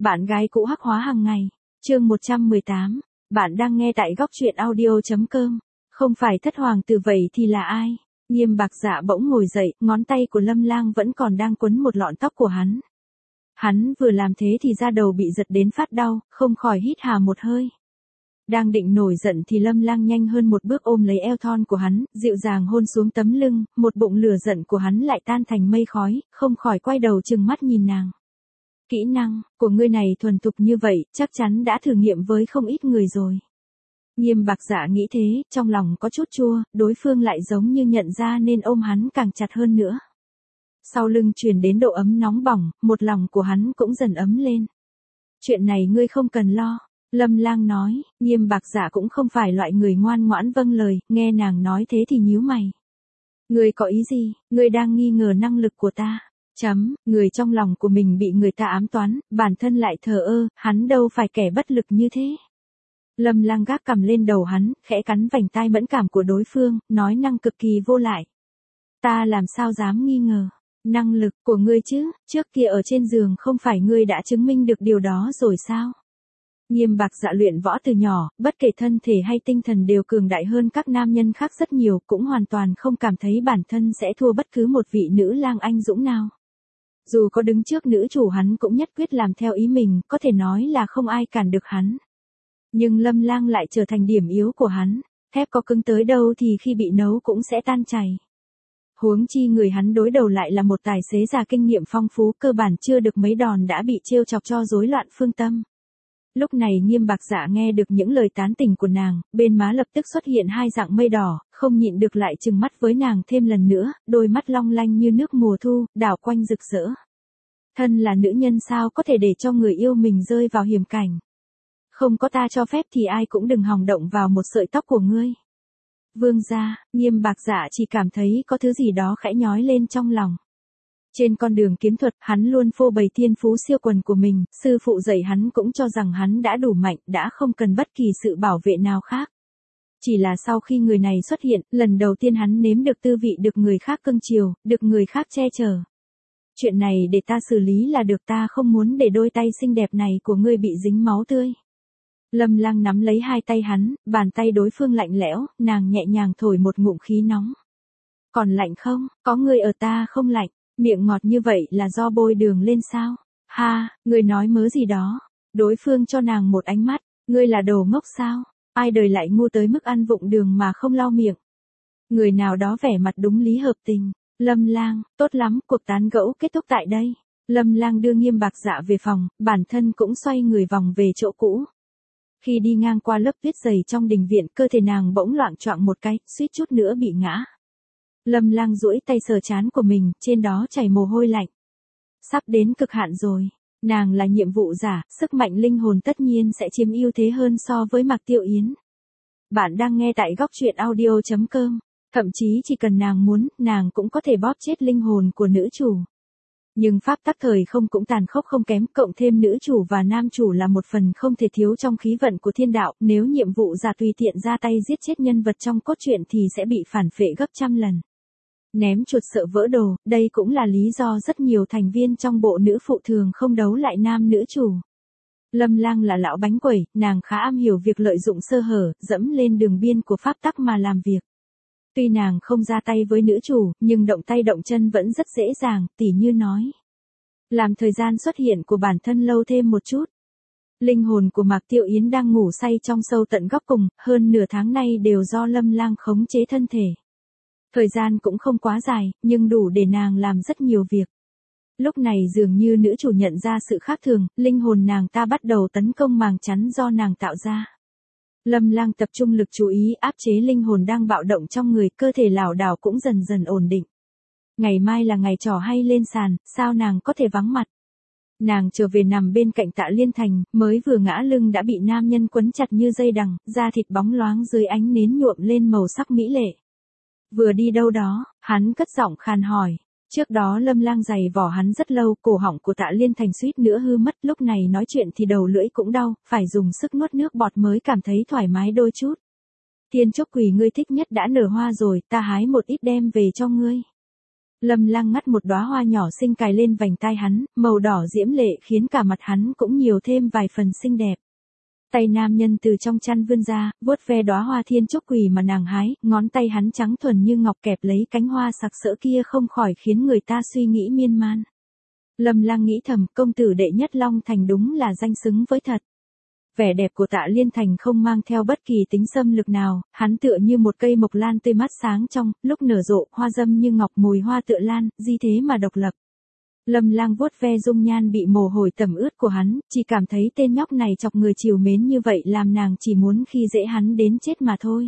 Bạn gái cũ hắc hóa hàng ngày. Chương 118. Bạn đang nghe tại góc truyện audio.com. Không phải thất hoàng tử vậy thì là ai? Nghiêm Bạc Dạ bỗng ngồi dậy, ngón tay của Lâm Lang vẫn còn đang quấn một lọn tóc của hắn. Hắn vừa làm thế thì da đầu bị giật đến phát đau, không khỏi hít hà một hơi. Đang định nổi giận thì Lâm Lang nhanh hơn một bước ôm lấy eo thon của hắn, dịu dàng hôn xuống tấm lưng, một bụng lửa giận của hắn lại tan thành mây khói, không khỏi quay đầu trừng mắt nhìn nàng. Kỹ năng của ngươi này thuần thục như vậy, chắc chắn đã thử nghiệm với không ít người rồi. Nghiêm Bạc Dạ nghĩ thế, trong lòng có chút chua, đối phương lại giống như nhận ra nên ôm hắn càng chặt hơn nữa. Sau lưng truyền đến độ ấm nóng bỏng, một lòng của hắn cũng dần ấm lên. Chuyện này ngươi không cần lo. Lâm Lang nói. Nghiêm Bạc Dạ cũng không phải loại người ngoan ngoãn vâng lời, nghe nàng nói thế thì nhíu mày. Ngươi có ý gì? Ngươi đang nghi ngờ năng lực của ta. Người trong lòng của mình bị người ta ám toán, bản thân lại thờ ơ, hắn đâu phải kẻ bất lực như thế. Lâm Lang gác cằm lên đầu hắn, khẽ cắn vành tai mẫn cảm của đối phương, nói năng cực kỳ vô lại. Ta làm sao dám nghi ngờ năng lực của ngươi chứ, trước kia ở trên giường không phải ngươi đã chứng minh được điều đó rồi sao? Nghiêm Bạc Dạ luyện võ từ nhỏ, bất kể thân thể hay tinh thần đều cường đại hơn các nam nhân khác rất nhiều, cũng hoàn toàn không cảm thấy bản thân sẽ thua bất cứ một vị nữ lang anh dũng nào. Dù có đứng trước nữ chủ hắn cũng nhất quyết làm theo ý mình, có thể nói là không ai cản được hắn. Nhưng Lâm Lang lại trở thành điểm yếu của hắn, thép có cứng tới đâu thì khi bị nấu cũng sẽ tan chảy. Huống chi người hắn đối đầu lại là một tài xế già kinh nghiệm phong phú, cơ bản chưa được mấy đòn đã bị trêu chọc cho rối loạn phương tâm. Lúc này Nghiêm Bạc Dạ nghe được những lời tán tỉnh của nàng, bên má lập tức xuất hiện hai dạng mây đỏ, không nhịn được lại trừng mắt với nàng thêm lần nữa, đôi mắt long lanh như nước mùa thu, đảo quanh rực rỡ. Thân là nữ nhân sao có thể để cho người yêu mình rơi vào hiểm cảnh. Không có ta cho phép thì ai cũng đừng hòng động vào một sợi tóc của ngươi. Vương gia. Nghiêm Bạc Dạ chỉ cảm thấy có thứ gì đó khẽ nhói lên trong lòng. Trên con đường kiếm thuật, hắn luôn phô bày thiên phú siêu quần của mình, sư phụ dạy hắn cũng cho rằng hắn đã đủ mạnh, đã không cần bất kỳ sự bảo vệ nào khác. Chỉ là sau khi người này xuất hiện, lần đầu tiên hắn nếm được tư vị được người khác cưng chiều, được người khác che chở. Chuyện này để ta xử lý là được, ta không muốn để đôi tay xinh đẹp này của ngươi bị dính máu tươi. Lâm Lang nắm lấy hai tay hắn, bàn tay đối phương lạnh lẽo, nàng nhẹ nhàng thổi một ngụm khí nóng. Còn lạnh không? Có người ở ta không lạnh. Miệng ngọt như vậy là do bôi đường lên sao? Ha, ngươi nói mớ gì đó? Đối phương cho nàng một ánh mắt, ngươi là đồ ngốc sao? Ai đời lại ngu tới mức ăn vụng đường mà không lau miệng? Người nào đó vẻ mặt đúng lý hợp tình. Lâm Lang, tốt lắm, cuộc tán gẫu kết thúc tại đây. Lâm Lang đưa Nghiêm Bạc Dạ về phòng, bản thân cũng xoay người vòng về chỗ cũ. Khi đi ngang qua lớp tuyết dày trong đình viện, cơ thể nàng bỗng loạng choạng một cái, suýt chút nữa bị ngã. Lâm Lang duỗi tay sờ trán của mình, trên đó chảy mồ hôi lạnh. Sắp đến cực hạn rồi. Nàng là nhiệm vụ giả, sức mạnh linh hồn tất nhiên sẽ chiếm ưu thế hơn so với Mạc Tiêu Yến. Bạn đang nghe tại góc truyện audio.com. Thậm chí chỉ cần nàng muốn, nàng cũng có thể bóp chết linh hồn của nữ chủ. Nhưng pháp tắc thời không cũng tàn khốc không kém, cộng thêm nữ chủ và nam chủ là một phần không thể thiếu trong khí vận của thiên đạo, nếu nhiệm vụ giả tùy tiện ra tay giết chết nhân vật trong cốt truyện thì sẽ bị phản phệ gấp trăm lần. Ném chuột sợ vỡ đồ, đây cũng là lý do rất nhiều thành viên trong bộ nữ phụ thường không đấu lại nam nữ chủ. Lâm Lang là lão bánh quẩy, nàng khá am hiểu việc lợi dụng sơ hở, dẫm lên đường biên của pháp tắc mà làm việc. Tuy nàng không ra tay với nữ chủ, nhưng động tay động chân vẫn rất dễ dàng, tỉ như nói. Làm thời gian xuất hiện của bản thân lâu thêm một chút. Linh hồn của Mạc Tiêu Yến đang ngủ say trong sâu tận góc cùng, hơn nửa tháng nay đều do Lâm Lang khống chế thân thể. Thời gian cũng không quá dài, nhưng đủ để nàng làm rất nhiều việc. Lúc này dường như nữ chủ nhận ra sự khác thường, linh hồn nàng ta bắt đầu tấn công màng chắn do nàng tạo ra. Lâm Lang tập trung lực chú ý áp chế linh hồn đang bạo động trong người, cơ thể lảo đảo cũng dần dần ổn định. Ngày mai là ngày trò hay lên sàn, sao nàng có thể vắng mặt? Nàng trở về nằm bên cạnh Tạ Liên Thành, mới vừa ngã lưng đã bị nam nhân quấn chặt như dây đằng, da thịt bóng loáng dưới ánh nến nhuộm lên màu sắc mỹ lệ. Vừa đi đâu đó, hắn cất giọng khàn hỏi. Trước đó Lâm Lang giày vò hắn rất lâu, cổ họng của Tạ Liên Thành suýt nữa hư mất, lúc này nói chuyện thì đầu lưỡi cũng đau, phải dùng sức nuốt nước bọt mới cảm thấy thoải mái đôi chút. Thiên trúc quỳ ngươi thích nhất đã nở hoa rồi, ta hái một ít đem về cho ngươi. Lâm Lang ngắt một đóa hoa nhỏ xinh cài lên vành tai hắn, màu đỏ diễm lệ khiến cả mặt hắn cũng nhiều thêm vài phần xinh đẹp. Tay nam nhân từ trong chăn vươn ra, vuốt ve đóa hoa thiên trúc quỳ mà nàng hái, ngón tay hắn trắng thuần như ngọc kẹp lấy cánh hoa sặc sỡ kia không khỏi khiến người ta suy nghĩ miên man. Lâm Lang nghĩ thầm, công tử đệ nhất Long Thành đúng là danh xứng với thật. Vẻ đẹp của Tạ Liên Thành không mang theo bất kỳ tính xâm lược nào, hắn tựa như một cây mộc lan tươi mát sáng trong, lúc nở rộ, hoa dâm như ngọc mùi hoa tựa lan, di thế mà độc lập. Lâm Lang vuốt ve dung nhan bị mồ hôi tẩm ướt của hắn, chỉ cảm thấy tên nhóc này chọc người chiều mến như vậy làm nàng chỉ muốn khi dễ hắn đến chết mà thôi.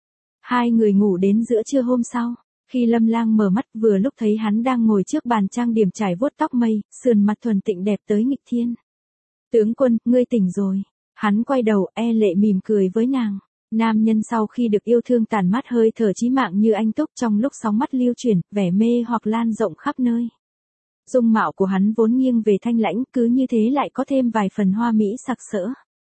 Hai người ngủ đến giữa trưa hôm sau. Khi Lâm Lang mở mắt vừa lúc thấy hắn đang ngồi trước bàn trang điểm trải vuốt tóc mây, sườn mặt thuần tịnh đẹp tới nghịch thiên. Tướng quân, ngươi tỉnh rồi. Hắn quay đầu e lệ mỉm cười với nàng. Nam nhân sau khi được yêu thương tàn mát hơi thở chí mạng như anh túc trong lúc sóng mắt lưu chuyển, vẻ mê hoặc lan rộng khắp nơi. Dung mạo của hắn vốn nghiêng về thanh lãnh, cứ như thế lại có thêm vài phần hoa mỹ sặc sỡ.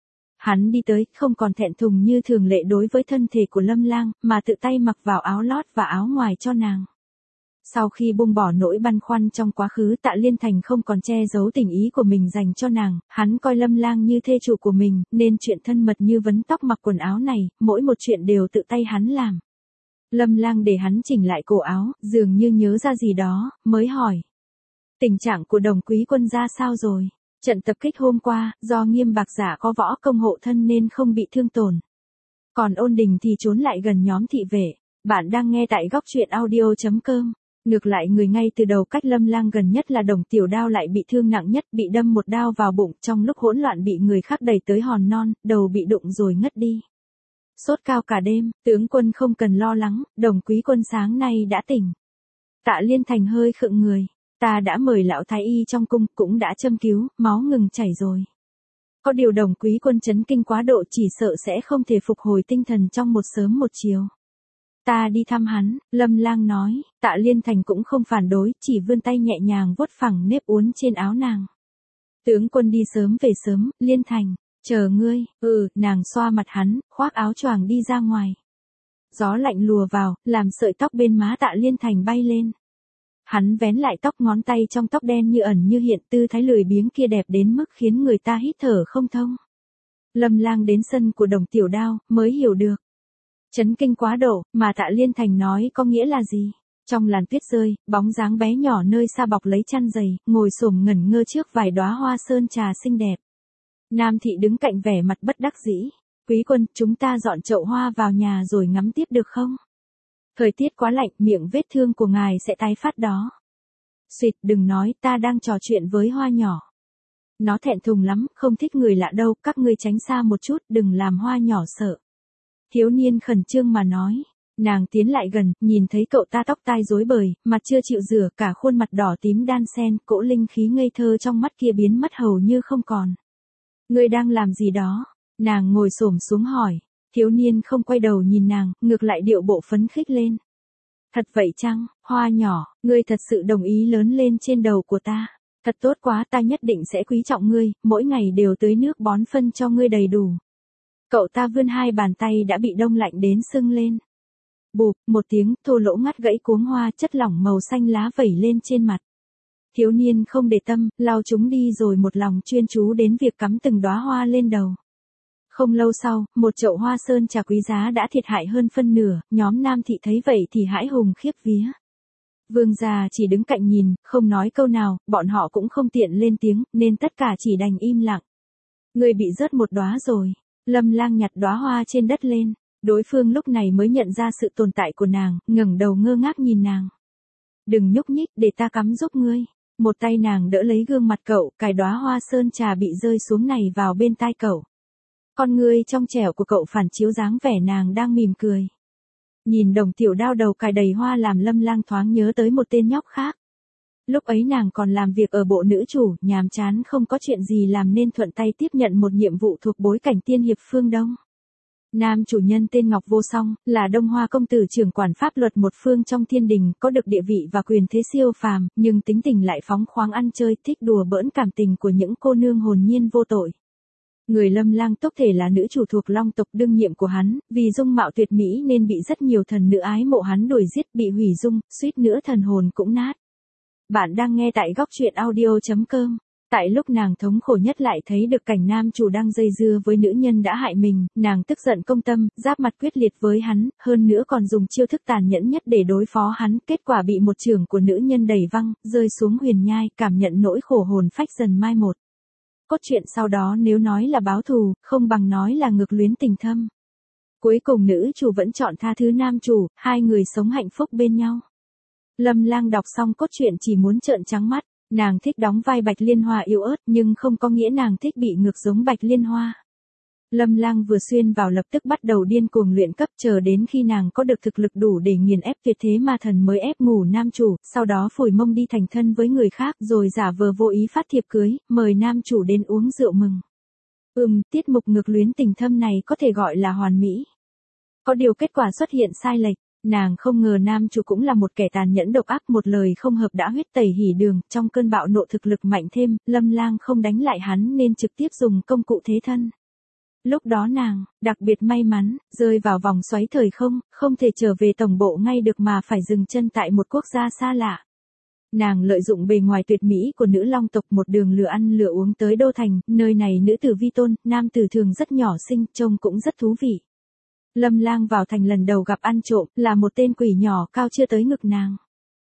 Hắn đi tới, không còn thẹn thùng như thường lệ đối với thân thể của Lâm Lang, mà tự tay mặc vào áo lót và áo ngoài cho nàng. Sau khi buông bỏ nỗi băn khoăn trong quá khứ, Tạ Liên Thành không còn che giấu tình ý của mình dành cho nàng, hắn coi Lâm Lang như thê chủ của mình, nên chuyện thân mật như vấn tóc mặc quần áo này, mỗi một chuyện đều tự tay hắn làm. Lâm Lang để hắn chỉnh lại cổ áo, dường như nhớ ra gì đó, mới hỏi. Tình trạng của Đồng quý quân ra sao rồi? Trận tập kích hôm qua, do Nghiêm Bạc Giả có võ công hộ thân nên không bị thương tổn. Còn Ôn Đình thì trốn lại gần nhóm thị vệ. Bạn đang nghe tại góc truyện audio.com. Ngược lại người ngay từ đầu cách Lâm Lang gần nhất là Đồng Tiểu Đao lại bị thương nặng nhất, bị đâm một đao vào bụng, trong lúc hỗn loạn bị người khác đẩy tới hòn non, đầu bị đụng rồi ngất đi. Sốt cao cả đêm, tướng quân không cần lo lắng, Đồng quý quân sáng nay đã tỉnh. Tạ Liên Thành hơi khựng người. Ta đã mời lão thái y trong cung, cũng đã châm cứu, máu ngừng chảy rồi. Có điều Đồng quý quân chấn kinh quá độ, chỉ sợ sẽ không thể phục hồi tinh thần trong một sớm một chiều. Ta đi thăm hắn, Lâm Lang nói. Tạ Liên Thành cũng không phản đối, chỉ vươn tay nhẹ nhàng vuốt phẳng nếp uốn trên áo nàng. Tướng quân đi sớm về sớm, Liên Thành, chờ ngươi. Nàng xoa mặt hắn, khoác áo choàng đi ra ngoài. Gió lạnh lùa vào, làm sợi tóc bên má Tạ Liên Thành bay lên. Hắn vén lại tóc, ngón tay trong tóc đen như ẩn như hiện, tư thái lười biếng kia đẹp đến mức khiến người ta hít thở không thông. Lâm Lang đến sân của Đồng Tiểu Đao, mới hiểu được. Chấn kinh quá độ, mà Tạ Liên Thành nói có nghĩa là gì? Trong làn tuyết rơi, bóng dáng bé nhỏ nơi xa bọc lấy chăn dày, ngồi xổm ngẩn ngơ trước vài đóa hoa sơn trà xinh đẹp. Nam thị đứng cạnh vẻ mặt bất đắc dĩ. Quý quân, chúng ta dọn chậu hoa vào nhà rồi ngắm tiếp được không? Thời tiết quá lạnh, miệng vết thương của ngài sẽ tái phát đó. Xuyệt, đừng nói, ta đang trò chuyện với hoa nhỏ. Nó thẹn thùng lắm, không thích người lạ đâu, các ngươi tránh xa một chút, đừng làm hoa nhỏ sợ. Thiếu niên khẩn trương mà nói. Nàng tiến lại gần, nhìn thấy cậu ta tóc tai rối bời, mặt chưa chịu rửa, cả khuôn mặt đỏ tím đan xen, cỗ linh khí ngây thơ trong mắt kia biến mất hầu như không còn. Ngươi đang làm gì đó? Nàng ngồi xổm xuống hỏi. Thiếu niên không quay đầu nhìn nàng, ngược lại điệu bộ phấn khích lên. Thật vậy chăng, hoa nhỏ, ngươi thật sự đồng ý lớn lên trên đầu của ta. Thật tốt quá, ta nhất định sẽ quý trọng ngươi, mỗi ngày đều tưới nước bón phân cho ngươi đầy đủ. Cậu ta vươn hai bàn tay đã bị đông lạnh đến sưng lên. Bụp, một tiếng, thô lỗ ngắt gãy cuống hoa, chất lỏng màu xanh lá vẩy lên trên mặt. Thiếu niên không để tâm, lau chúng đi rồi một lòng chuyên chú đến việc cắm từng đóa hoa lên đầu. Không lâu sau, một chậu hoa sơn trà quý giá đã thiệt hại hơn phân nửa, nhóm nam thị thấy vậy thì hãi hùng khiếp vía. Vương gia chỉ đứng cạnh nhìn, không nói câu nào, bọn họ cũng không tiện lên tiếng, nên tất cả chỉ đành im lặng. Người bị rớt một đóa rồi. Lâm Lang nhặt đóa hoa trên đất lên. Đối phương lúc này mới nhận ra sự tồn tại của nàng, ngẩng đầu ngơ ngác nhìn nàng. Đừng nhúc nhích, để ta cắm giúp ngươi. Một tay nàng đỡ lấy gương mặt cậu, cài đóa hoa sơn trà bị rơi xuống này vào bên tai cậu. Con ngươi trong trẻo của cậu phản chiếu dáng vẻ nàng đang mỉm cười. Nhìn Đồng Tiểu Đao đầu cài đầy hoa làm Lâm Lang thoáng nhớ tới một tên nhóc khác. Lúc ấy nàng còn làm việc ở bộ nữ chủ, nhàm chán không có chuyện gì làm nên thuận tay tiếp nhận một nhiệm vụ thuộc bối cảnh tiên hiệp phương Đông. Nam chủ nhân tên Ngọc Vô Song, là Đông Hoa công tử trưởng quản pháp luật một phương trong thiên đình, có được địa vị và quyền thế siêu phàm, nhưng tính tình lại phóng khoáng ăn chơi, thích đùa bỡn cảm tình của những cô nương hồn nhiên vô tội. Người Lâm Lang Túc thể là nữ chủ thuộc Long tộc đương nhiệm của hắn, vì dung mạo tuyệt mỹ nên bị rất nhiều thần nữ ái mộ hắn đuổi giết, bị hủy dung, suýt nữa thần hồn cũng nát. Bạn đang nghe tại góc truyện audio.com. Tại lúc nàng thống khổ nhất lại thấy được cảnh nam chủ đang dây dưa với nữ nhân đã hại mình, nàng tức giận công tâm, giáp mặt quyết liệt với hắn, hơn nữa còn dùng chiêu thức tàn nhẫn nhất để đối phó hắn, kết quả bị một chưởng của nữ nhân đẩy văng, rơi xuống huyền nhai, cảm nhận nỗi khổ hồn phách dần mai một. Cốt truyện sau đó nếu nói là báo thù, không bằng nói là ngược luyến tình thâm. Cuối cùng nữ chủ vẫn chọn tha thứ nam chủ, hai người sống hạnh phúc bên nhau. Lâm Lang đọc xong cốt truyện chỉ muốn trợn trắng mắt. Nàng thích đóng vai Bạch Liên Hoa yếu ớt nhưng không có nghĩa nàng thích bị ngược giống Bạch Liên Hoa. Lâm Lang vừa xuyên vào lập tức bắt đầu điên cuồng luyện cấp, chờ đến khi nàng có được thực lực đủ để nghiền ép tuyệt thế ma thần mới ép ngủ nam chủ, sau đó phủi mông đi thành thân với người khác rồi giả vờ vô ý phát thiệp cưới, mời nam chủ đến uống rượu mừng. Tiết mục ngược luyến tình thâm này có thể gọi là hoàn mỹ. Có điều kết quả xuất hiện sai lệch. Nàng không ngờ nam chủ cũng là một kẻ tàn nhẫn độc ác, một lời không hợp đã huyết tẩy hỉ đường, trong cơn bạo nộ thực lực mạnh thêm, Lâm Lang không đánh lại hắn nên trực tiếp dùng công cụ thế thân. Lúc đó nàng, đặc biệt may mắn, rơi vào vòng xoáy thời không, không thể trở về tổng bộ ngay được mà phải dừng chân tại một quốc gia xa lạ. Nàng lợi dụng bề ngoài tuyệt mỹ của nữ long tộc một đường lừa ăn lừa uống tới đô thành, nơi này nữ tử vi tôn, nam tử thường rất nhỏ xinh, trông cũng rất thú vị. Lâm Lang vào thành lần đầu gặp ăn trộm, là một tên quỷ nhỏ cao chưa tới ngực nàng.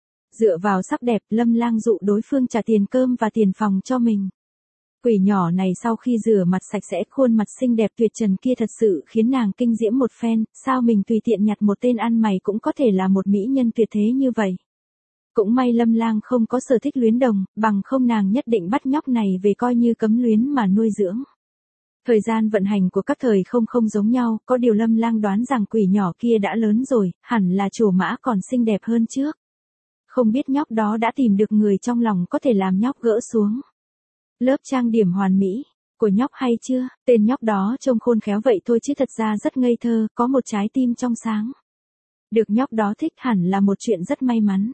Dựa vào sắc đẹp, Lâm Lang dụ đối phương trả tiền cơm và tiền phòng cho mình. Quỷ nhỏ này sau khi rửa mặt sạch sẽ, khuôn mặt xinh đẹp tuyệt trần kia thật sự khiến nàng kinh diễm một phen, sao mình tùy tiện nhặt một tên ăn mày cũng có thể là một mỹ nhân tuyệt thế như vậy. Cũng may Lâm Lang không có sở thích luyến đồng, bằng không nàng nhất định bắt nhóc này về coi như cấm luyến mà nuôi dưỡng. Thời gian vận hành của các thời không giống nhau, có điều Lâm Lang đoán rằng quỷ nhỏ kia đã lớn rồi, hẳn là trổ mã còn xinh đẹp hơn trước. Không biết nhóc đó đã tìm được người trong lòng có thể làm nhóc gỡ xuống. Lớp trang điểm hoàn mỹ của nhóc hay chưa? Tên nhóc đó trông khôn khéo vậy thôi chứ thật ra rất ngây thơ, có một trái tim trong sáng. Được nhóc đó thích hẳn là một chuyện rất may mắn.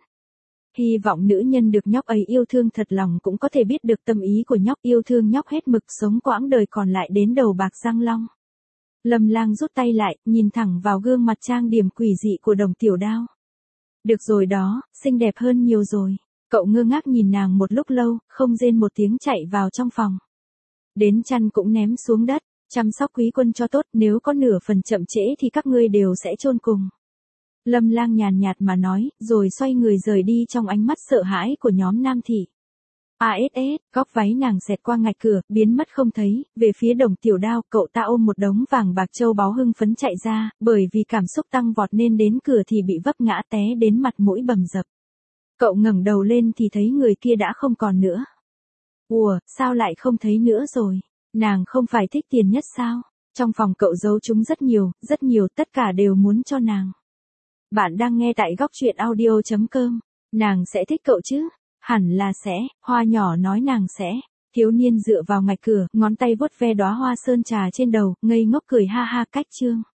Hy vọng nữ nhân được nhóc ấy yêu thương thật lòng cũng có thể biết được tâm ý của nhóc, yêu thương nhóc hết mực, sống quãng đời còn lại đến đầu bạc răng long. Lâm Lang rút tay lại, nhìn thẳng vào gương mặt trang điểm quỷ dị của Đồng Tiểu Đao. Được rồi đó, xinh đẹp hơn nhiều rồi. Cậu ngơ ngác nhìn nàng một lúc lâu, không rên một tiếng chạy vào trong phòng. Đến chăn cũng ném xuống đất, chăm sóc quý quân cho tốt, nếu có nửa phần chậm trễ thì các ngươi đều sẽ chôn cùng. Lâm Lang nhàn nhạt mà nói, rồi xoay người rời đi trong ánh mắt sợ hãi của nhóm nam thị. Góc váy nàng xẹt qua ngạch cửa, biến mất không thấy, về phía Đồng Tiểu Đao, cậu ta ôm một đống vàng bạc châu báu hưng phấn chạy ra, bởi vì cảm xúc tăng vọt nên đến cửa thì bị vấp ngã té đến mặt mũi bầm dập. Cậu ngẩng đầu lên thì thấy người kia đã không còn nữa. Ủa, sao lại không thấy nữa rồi? Nàng không phải thích tiền nhất sao? Trong phòng cậu giấu chúng rất nhiều, tất cả đều muốn cho nàng. Bạn đang nghe tại góc truyện audio.com. Nàng sẽ thích cậu chứ? Hẳn là sẽ, Hoa nhỏ nói nàng sẽ. Thiếu niên dựa vào ngạch cửa, ngón tay vuốt ve đóa hoa sơn trà trên đầu, ngây ngốc cười ha ha. Cách chương.